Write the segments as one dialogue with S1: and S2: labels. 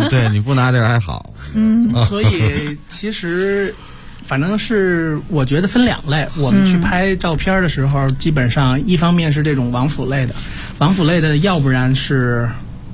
S1: 对，你不拿这还好。
S2: 所以其实反正是我觉得分两类，我们去拍照片的时候，基本上一方面是这种王府类的，要不然是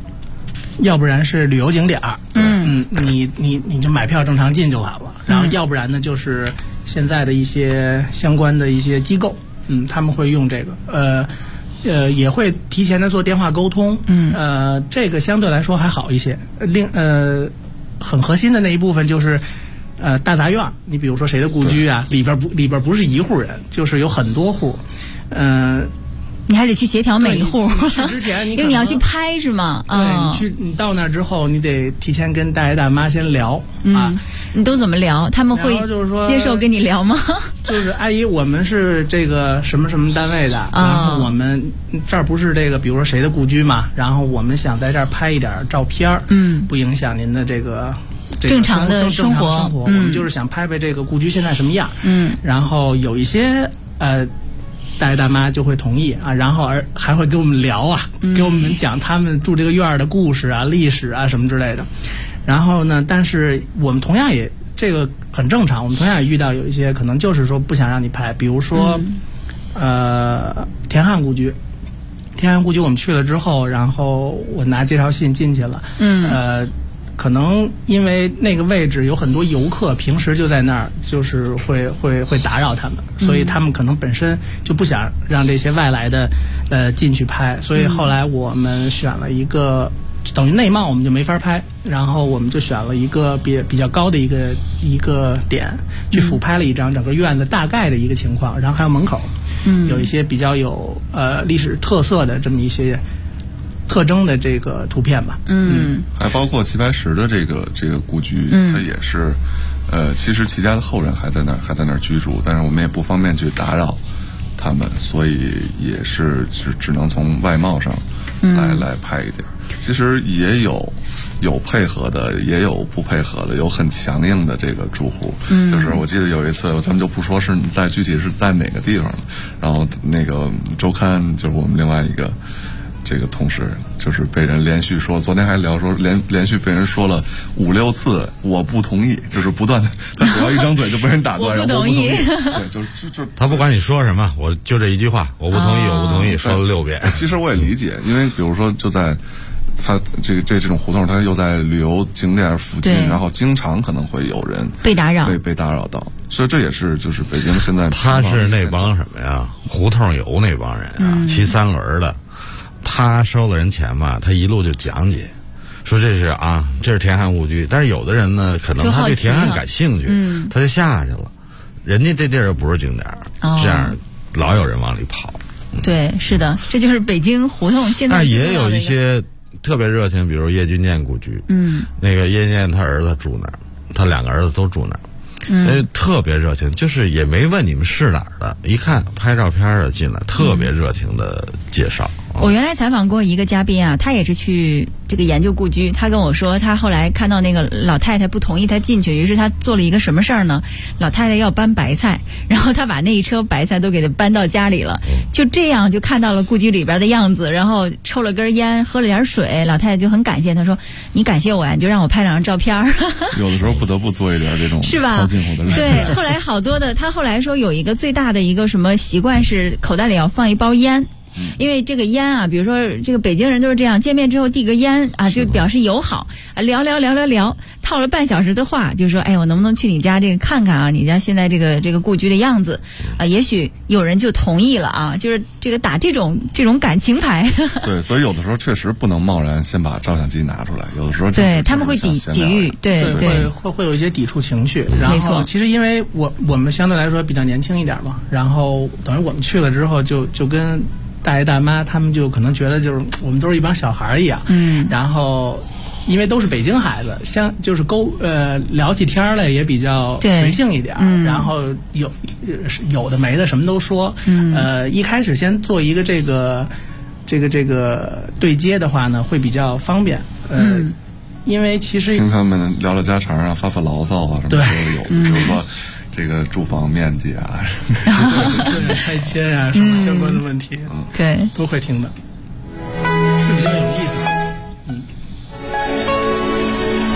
S2: 旅游景点儿，你就买票正常进就完了。然后要不然呢，就是现在的一些相关的一些机构，他们会用这个，也会提前的做电话沟通，这个相对来说还好一些。很核心的那一部分就是大杂院，你比如说谁的故居啊，里边不是一户人，就是有很多户，
S3: 你还得去协调每一户。
S2: 去之前
S3: 因为你要去拍是吗？
S2: 对，你到那之后，你得提前跟大爷大妈先聊啊。
S3: 你都怎么聊？他们会接受跟你聊吗？
S2: 就是阿姨，我们是这个什么什么单位的，然后我们这儿不是这个，比如说谁的故居嘛，然后我们想在这儿拍一点照片，不影响您的这个
S3: 正常的生活。
S2: 我们就是想拍这个故居现在什么样，然后有一些大爷大妈就会同意啊，然后还会跟我们聊啊，给我们讲他们住这个院儿的故事啊、历史啊什么之类的。然后呢，但是我们同样也这个很正常，我们同样也遇到有一些可能就是说不想让你拍，比如说田汉故居我们去了之后，然后我拿介绍信进去了，可能因为那个位置有很多游客，平时就在那儿，就是会打扰他们，所以他们可能本身就不想让这些外来的进去拍，所以后来我们选了一个等于内貌我们就没法拍，然后我们就选了一个比较高的一个点去俯拍了一张整个院子大概的一个情况，然后还有门口，有一些比较有历史特色的这么一些特征的这个图片吧，
S4: 还包括齐白石的这个故居，它也是，其实齐家的后人还在那儿居住，但是我们也不方便去打扰他们，所以也是只能从外貌上来拍一点。其实也有配合的，也有不配合的，有很强硬的这个住户。就是我记得有一次，咱们就不说是你具体是在哪个地方了，然后那个周刊就是我们另外一个这个同事，就是被人连续说，昨天还聊说连续被人说了5、6次我不同意，就是不断的，他只要一张嘴就被人打断，
S3: 我不同意。
S4: 对，就
S1: 他不管你说什么，我就这一句话，我不同意，我不同意，说了6遍。
S4: 其实我也理解，因为比如说就在它这种胡同，它又在旅游景点附近，然后经常可能会有人
S3: 被打扰，
S4: 被打扰到，所以这也是就是北京现在
S1: 他是那帮什么呀？胡同游那帮人啊，骑3轮的。他收了人钱嘛，他一路就讲解，说这是田汉故居。但是有的人呢，可能他对田汉感兴趣，他就下去了。人家这地儿又不是景点，这样老有人往里跑。
S3: 对，是的，这就是北京胡同现在。
S1: 但也有一些特别热情，比如叶君健故居，那个叶君健他儿子住那儿，他2个儿子都住那儿。特别热情，就是也没问你们是哪儿的，一看拍照片的进来，特别热情的介绍。
S3: 我原来采访过一个嘉宾啊，他也是去这个研究故居，他跟我说，他后来看到那个老太太不同意他进去，于是他做了一个什么事儿呢？老太太要搬白菜，然后他把那一车白菜都给他搬到家里了，就这样就看到了故居里边的样子，然后抽了根烟，喝了点水，老太太就很感谢他，说你感谢我呀，你就让我拍2张照片。
S4: 有的时候不得不做一点这种
S3: 是吧？
S4: 套近乎的人。
S3: 对，后来好多的，他后来说有一个最大的一个什么习惯是口袋里要放一包烟。因为这个烟啊，比如说这个北京人都是这样，见面之后递个烟啊，就表示友好啊，聊，套了半小时的话，就说哎，我能不能去你家这个看看啊？你家现在这个故居的样子啊，也许有人就同意了啊，就是这个打这种感情牌。
S4: 对，所以有的时候确实不能贸然先把照相机拿出来，有的时候
S3: 对他们会抵御，对，
S2: 会有一些抵触情绪。然后其实因为我们相对来说比较年轻一点嘛，然后等于我们去了之后就跟大爷大妈他们就可能觉得就是我们都是一帮小孩一样，然后因为都是北京孩子，就是聊起天来也比较随性一点，然后有的没的什么都说，一开始先做一个这个对接的话呢，会比较方便，因为其实
S4: 听他们聊家常啊，发牢骚啊什么都有，比如说这个住房面积啊，
S2: 对拆迁啊什么相关的问题，
S3: 对，
S2: 都会听的，会比较有意思。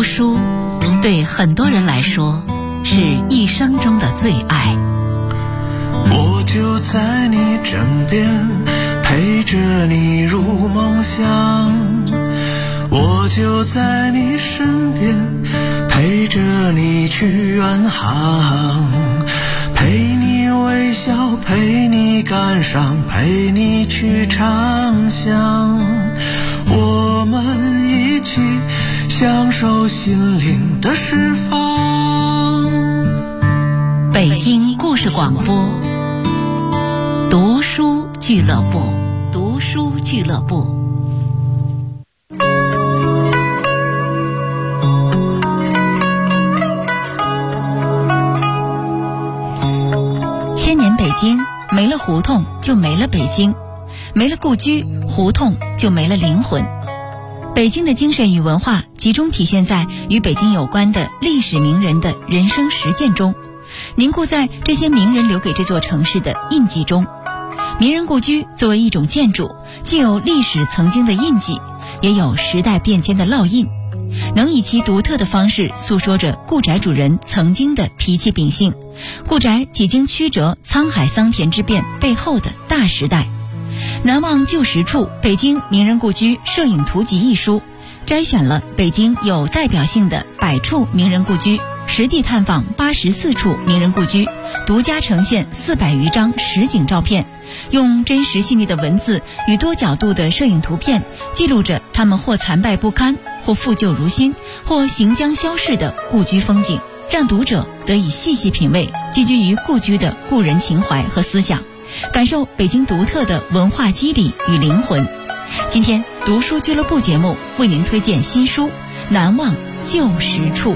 S5: 书对很多人来说是一生中的最爱。
S6: 我就在你枕边，陪着你入梦乡，我就在你身边，陪着你去远航，陪你微笑，陪你感伤，陪你去畅想，我们一起享受心灵的释放。
S5: 北京故事广播，读书俱乐部，读书俱乐部。千年北京，没了胡同就没了北京，没了故居，胡同就没了灵魂。北京的精神与文化集中体现在与北京有关的历史名人的人生实践中，凝固在这些名人留给这座城市的印记中。名人故居作为一种建筑，既有历史曾经的印记，也有时代变迁的烙印，能以其独特的方式诉说着故宅主人曾经的脾气秉性，故宅几经曲折沧海桑田之变背后的大时代。难忘旧实处，北京名人故居摄影图集一书，摘选了北京有代表性的100处名人故居，实地探访84处名人故居，独家呈现400余张实景照片，用真实细腻的文字与多角度的摄影图片，记录着他们或残败不堪，或复旧如新，或行将消逝的故居风景，让读者得以细细品味寄居于故居的故人情怀和思想，感受北京独特的文化肌理与灵魂。今天读书俱乐部节目为您推荐新书《难忘旧实处》。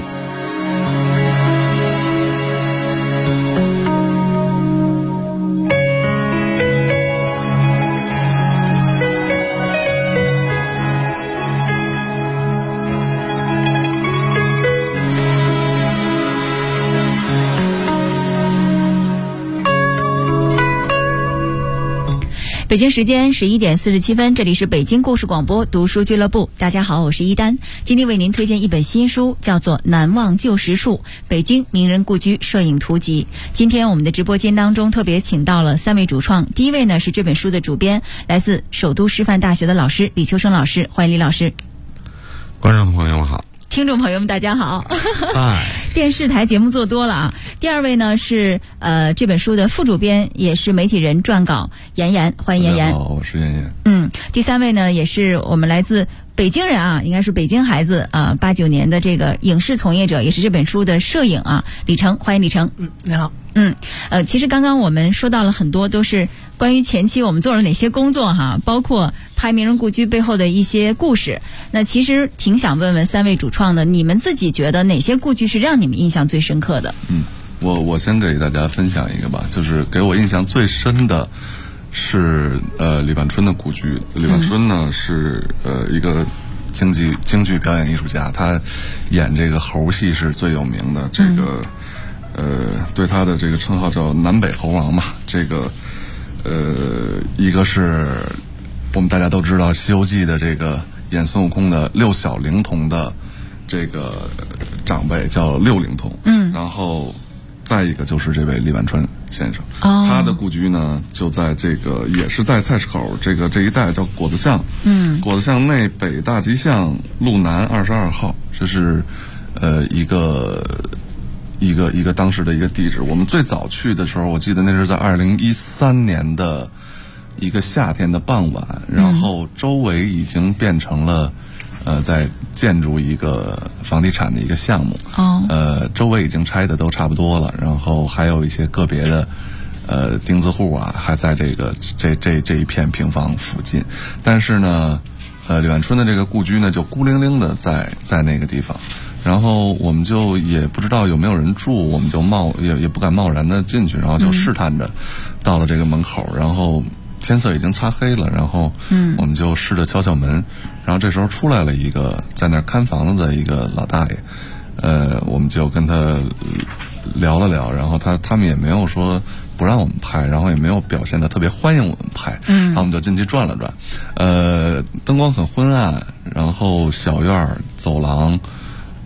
S5: 北京时间11点47分，这里是北京故事广播读书俱乐部。大家好，我是一丹，今天为您推荐一本新书，叫做《难忘旧实处：北京名人故居摄影图集》。今天我们的直播间当中特别请到了3位主创，第一位呢是这本书的主编，来自首都师范大学的老师李秋生老师，欢迎李老师。
S1: 观众朋友们好，
S3: 听众朋友们大家好。
S1: 嗨，
S3: 电视台节目做多了啊。第二位呢是这本书的副主编，也是媒体人撰稿妍妍，欢迎妍妍。
S4: 好，我是妍妍。
S3: 第三位呢也是我们来自北京人啊，应该是北京孩子啊，89年的这个影视从业者，也是这本书的摄影啊，李成，欢迎李成。
S2: 你好。
S3: 其实刚刚我们说到了很多都是关于前期我们做了哪些工作哈，包括拍名人故居背后的一些故事。那其实挺想问问3位主创的，你们自己觉得哪些故居是让你们印象最深刻的？
S4: 我先给大家分享一个吧，就是给我印象最深的是李万春的故居。李万春呢是一个京剧表演艺术家，他演这个猴戏是最有名的，这个对他的这个称号叫南北猴王嘛。这个一个是我们大家都知道《西游记》的这个演孙悟空的六小龄童的这个长辈叫六龄童，然后再一个就是这位李万春先生，他的故居呢就在这个也是在菜市口这一带叫果子巷，果子巷内北大吉巷路南22号，这是一个当时的一个地址。我们最早去的时候，我记得那是在2013年的一个夏天的傍晚，然后周围已经变成了在建筑一个房地产的一个项目，周围已经拆的都差不多了，然后还有一些个别的钉子户啊还在这一片平房附近，但是呢李万春的这个故居呢就孤零零的在那个地方，然后我们就也不知道有没有人住，我们就也不敢贸然的进去，然后就试探着到了这个门口，然后天色已经擦黑了，然后我们就试着敲敲门，然后这时候出来了一个在那看房子的一个老大爷，我们就跟他聊了聊，然后他们也没有说不让我们拍，然后也没有表现得特别欢迎我们拍，然后我们就进去转了转，灯光很昏暗，然后小院走廊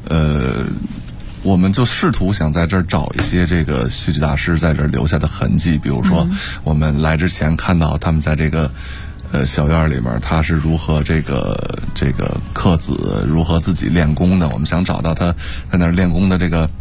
S4: 我们就试图想在这儿找一些这个戏剧大师在这儿留下的痕迹，比如说我们来之前看到他们在这个小院里面他是如何这个克子如何自己练功的，我们想找到他在那儿练功的这个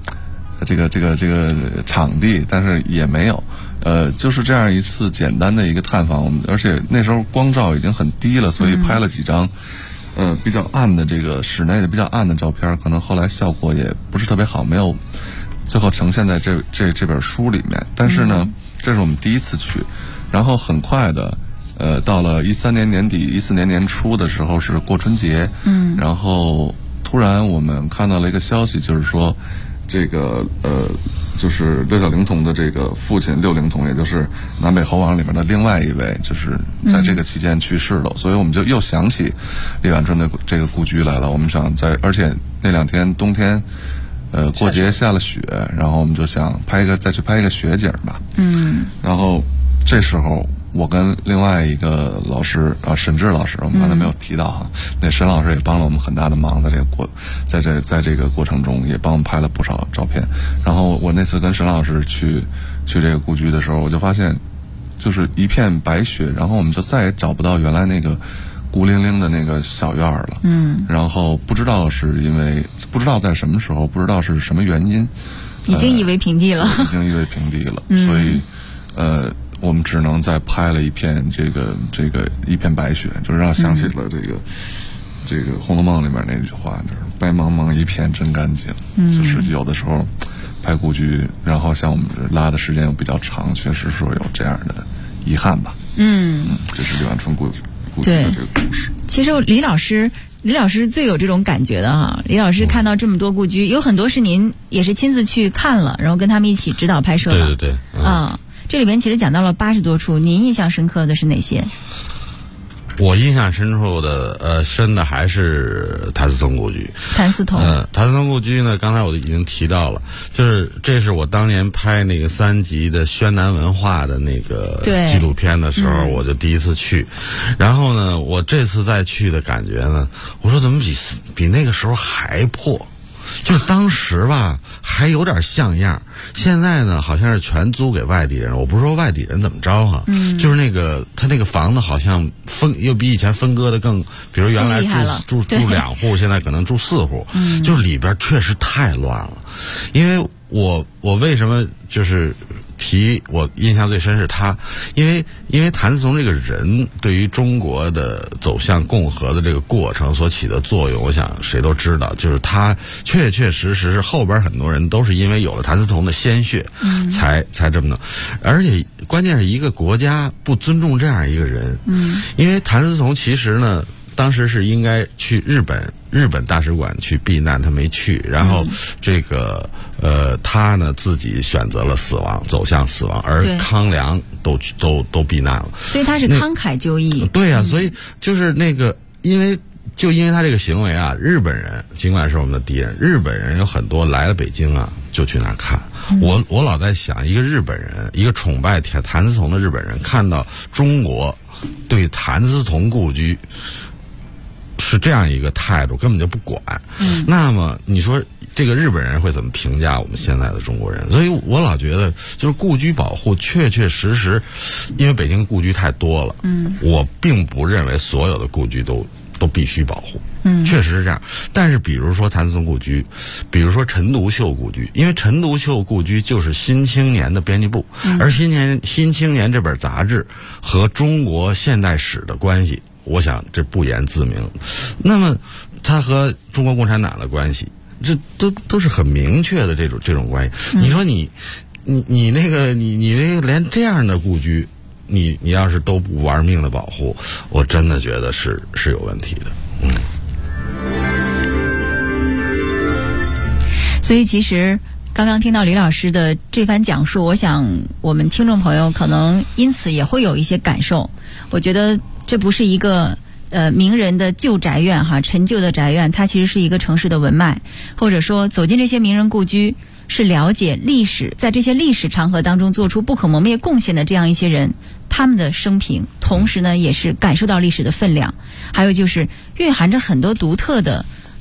S4: 场地，但是也没有。就是这样一次简单的一个探访，而且那时候光照已经很低了，所以拍了几张比较暗的这个室内的比较暗的照片，可能后来效果也不是特别好，没有最后呈现在这本书里面。但是呢，这是我们第一次去，然后很快的到了13年年底14年年初的时候是过春节，然后突然我们看到了一个消息，就是说这个就是六小龄童的这个父亲六龄童，也就是南北侯王里面的另外一位，就是在这个期间去世了，所以我们就又想起李婉春的这个故居来了。我们想而且那2天冬天过节下了雪，然后我们就想再去拍一个雪景吧。然后这时候我跟另外一个老师沈志老师，我们刚才没有提到哈，那沈老师也帮了我们很大的忙，在这个过程中也帮我们拍了不少照片。然后我那次跟沈老师去这个故居的时候，我就发现就是一片白雪，然后我们就再也找不到原来那个孤零零的那个小院了。然后不知道在什么时候，不知道是什么原因，
S3: 已经夷为平地了。
S4: 已经夷为平地了。所以我们只能再拍了一片一片白雪，就是让想起了这个《红楼梦》里面那句话，就是白茫茫一片真干净。就是有的时候拍故居，然后像我们拉的时间又比较长，确实是有这样的遗憾吧。这是李婉春故居的这个故事。
S3: 其实李老师最有这种感觉的哈。李老师看到这么多故居，有很多是您也是亲自去看了，然后跟他们一起指导拍摄的。
S1: 对。
S3: 这里面其实讲到了80多处，您印象深刻的是哪些？
S1: 我印象深的还是谭嗣同故居。
S3: 谭嗣同
S1: 故居呢，刚才我已经提到了，就是这是我当年拍那个3集的宣南文化的那个纪录片的时候，我就第一次去。然后呢，我这次再去的感觉呢，我说怎么比那个时候还破？就是当时吧还有点像样，现在呢好像是全租给外地人。我不是说外地人怎么着哈，就是他那个房子好像又比以前分割的更，比如原来住2户，现在可能住4户，就是里边确实太乱了。因为我为什么就是我印象最深是他，因为谭嗣同这个人对于中国的走向共和的这个过程所起的作用，我想谁都知道，就是他确实是后边很多人都是因为有了谭嗣同的鲜血，才这么弄。而且关键是一个国家不尊重这样一个人，因为谭嗣同其实呢，当时是应该去日本大使馆去避难，他没去。然后这个他呢自己选择了死亡，走向死亡，而康梁都避难了。
S3: 所以他是慷慨就义。
S1: 对啊，所以就是那个因为他这个行为啊，日本人尽管是我们的敌人，日本人有很多来了北京啊就去那儿看。我老在想，一个日本人，一个崇拜谭嗣同的日本人，看到中国对谭嗣同故居是这样一个态度，根本就不管。那么你说这个日本人会怎么评价我们现在的中国人？所以我老觉得，就是故居保护确实，因为北京故居太多了，我并不认为所有的故居都必须保护。确实是这样。但是比如说谭嗣同故居，比如说陈独秀故居，因为陈独秀故居就是《新青年》的编辑部，而《新青年》这本杂志和中国现代史的关系，我想这不言自明。那么它和中国共产党的关系，这都是很明确的这种关系。你说你那个连这样的故居，你要是都不玩命的保护，我真的觉得是有问题的。
S3: 所以其实刚刚听到李老师的这番讲述，我想我们听众朋友可能因此也会有一些感受。我觉得这不是一个名人的旧宅院哈，陈旧的宅院，它其实是一个城市的文脉，或者说走进这些名人故居，是了解历史，在这些历史长河当中做出不可磨灭贡献的这样一些人，他们的生平，同时呢也是感受到历史的分量，还有就是蕴含着很多独特的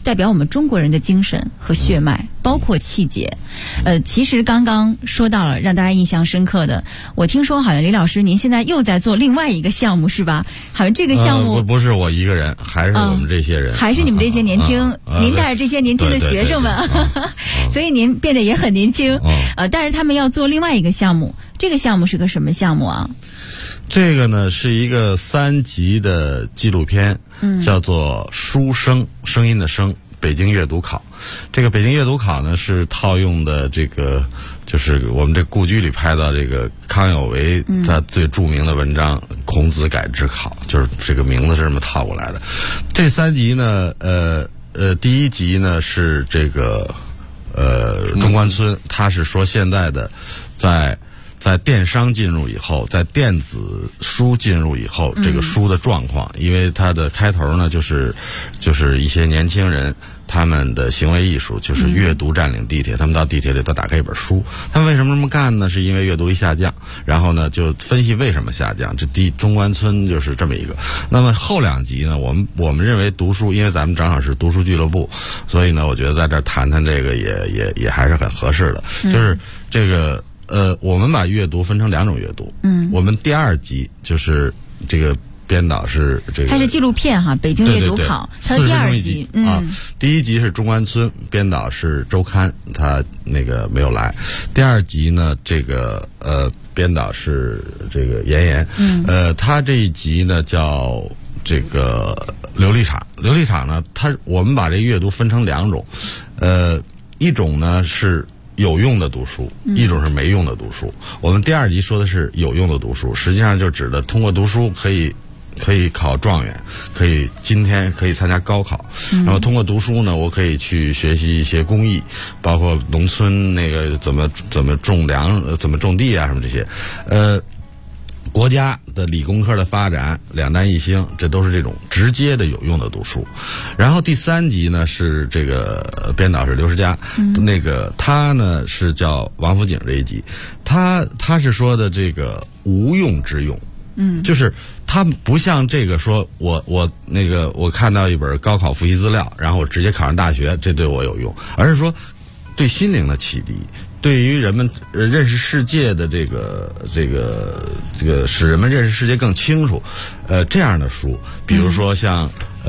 S3: 代表我们中国人的精神和血脉，包括气节。其实刚刚说到了让大家印象深刻的，我听说好像李老师您现在又在做另外一个项目是吧？好像这个项目
S1: 不是我一个人，还是我们这些人，
S3: 还是你们这些年轻，您带着这些年轻的学生们，所以您变得也很年轻。但是他们要做另外一个项目，这个项目是个什么项目啊？
S1: 这个呢是一个3集的纪录片，叫做《书声》，声音的声，北京阅读考。这个北京阅读考呢是套用的这个，就是我们这故居里拍到这个康有为他最著名的文章《孔子改制考》，就是这个名字是这么套过来的。这3集呢，第1集呢是这个中关村，他是说现在的在电商进入以后，在电子书进入以后，这个书的状况，因为它的开头呢，就是一些年轻人他们的行为艺术，就是阅读占领地铁，他们到地铁里都打开一本书，他们为什么这么干呢？是因为阅读力下降，然后呢就分析为什么下降，这中关村就是这么一个。那么后2集呢，我们认为读书，因为咱们正好是读书俱乐部，所以呢我觉得在这儿谈谈这个也还是很合适的，就是这个我们把阅读分成2种阅读。我们第2集就是这个编导是这个，它
S3: 是纪录片哈，北京阅读考，它的第2集。
S1: 第1集是中关村，编导是周刊，他那个没有来。第2集呢，这个编导是这个严严。他这一集呢叫这个琉璃厂。琉璃厂呢，我们把这阅读分成2种，一种呢是有用的读书，一种是没用的读书。我们第2集说的是有用的读书，实际上就指的通过读书可以考状元，今天可以参加高考，然后通过读书呢，我可以去学习一些工艺，包括农村那个怎么种粮，怎么种地啊什么这些，国家的理工科的发展2弹1星，这都是这种直接的有用的读书。然后第3集呢是这个编导是刘世佳，那个他呢是叫王府井这一集，他是说的这个无用之用，就是他不像这个说我看到一本高考复习资料，然后我直接考上大学，这对我有用，而是说对心灵的启迪，对于人们认识世界的这个使人们认识世界更清楚，这样的书，比如说像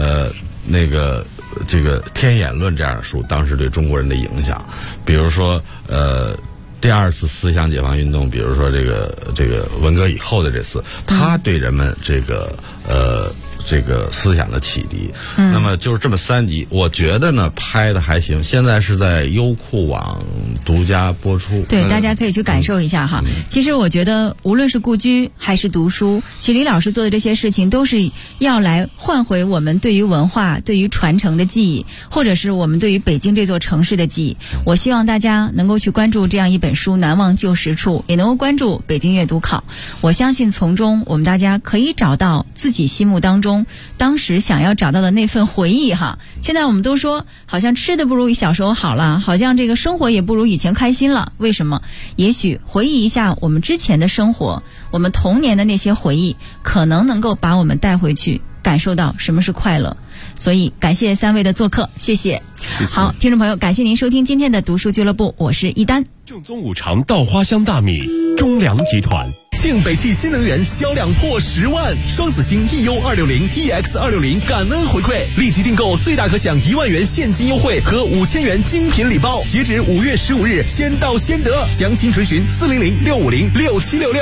S1: 这个天演论这样的书，当时对中国人的影响，比如说第2次思想解放运动，比如说这个文革以后的这次，他对人们这个思想的启迪。那么就是这么3集，我觉得呢拍的还行，现在是在优酷网独家播出，
S3: 对，大家可以去感受一下哈。其实我觉得无论是故居还是读书，其实李老师做的这些事情都是要来换回我们对于文化、对于传承的记忆，或者是我们对于北京这座城市的记忆。我希望大家能够去关注这样一本书《难忘旧实处》，也能够关注北京阅读考。我相信从中我们大家可以找到自己心目当中当时想要找到的那份回忆哈。现在我们都说好像吃的不如小时候好了，好像这个生活也不如以前开心了，为什么？也许回忆一下我们之前的生活，我们童年的那些回忆，可能能够把我们带回去，感受到什么是快乐。所以感谢3位的做客，谢谢。好，听众朋友，感谢您收听今天的读书俱乐部，我是一丹。
S7: 正宗五常稻花香大米，中粮集团。庆北汽新能源销量破10万，双子星 EU260、EX260 感恩回馈，立即订购最大可享1万元现金优惠和5000元精品礼包，截止5月15日，先到先得。详情垂询400-650-6766。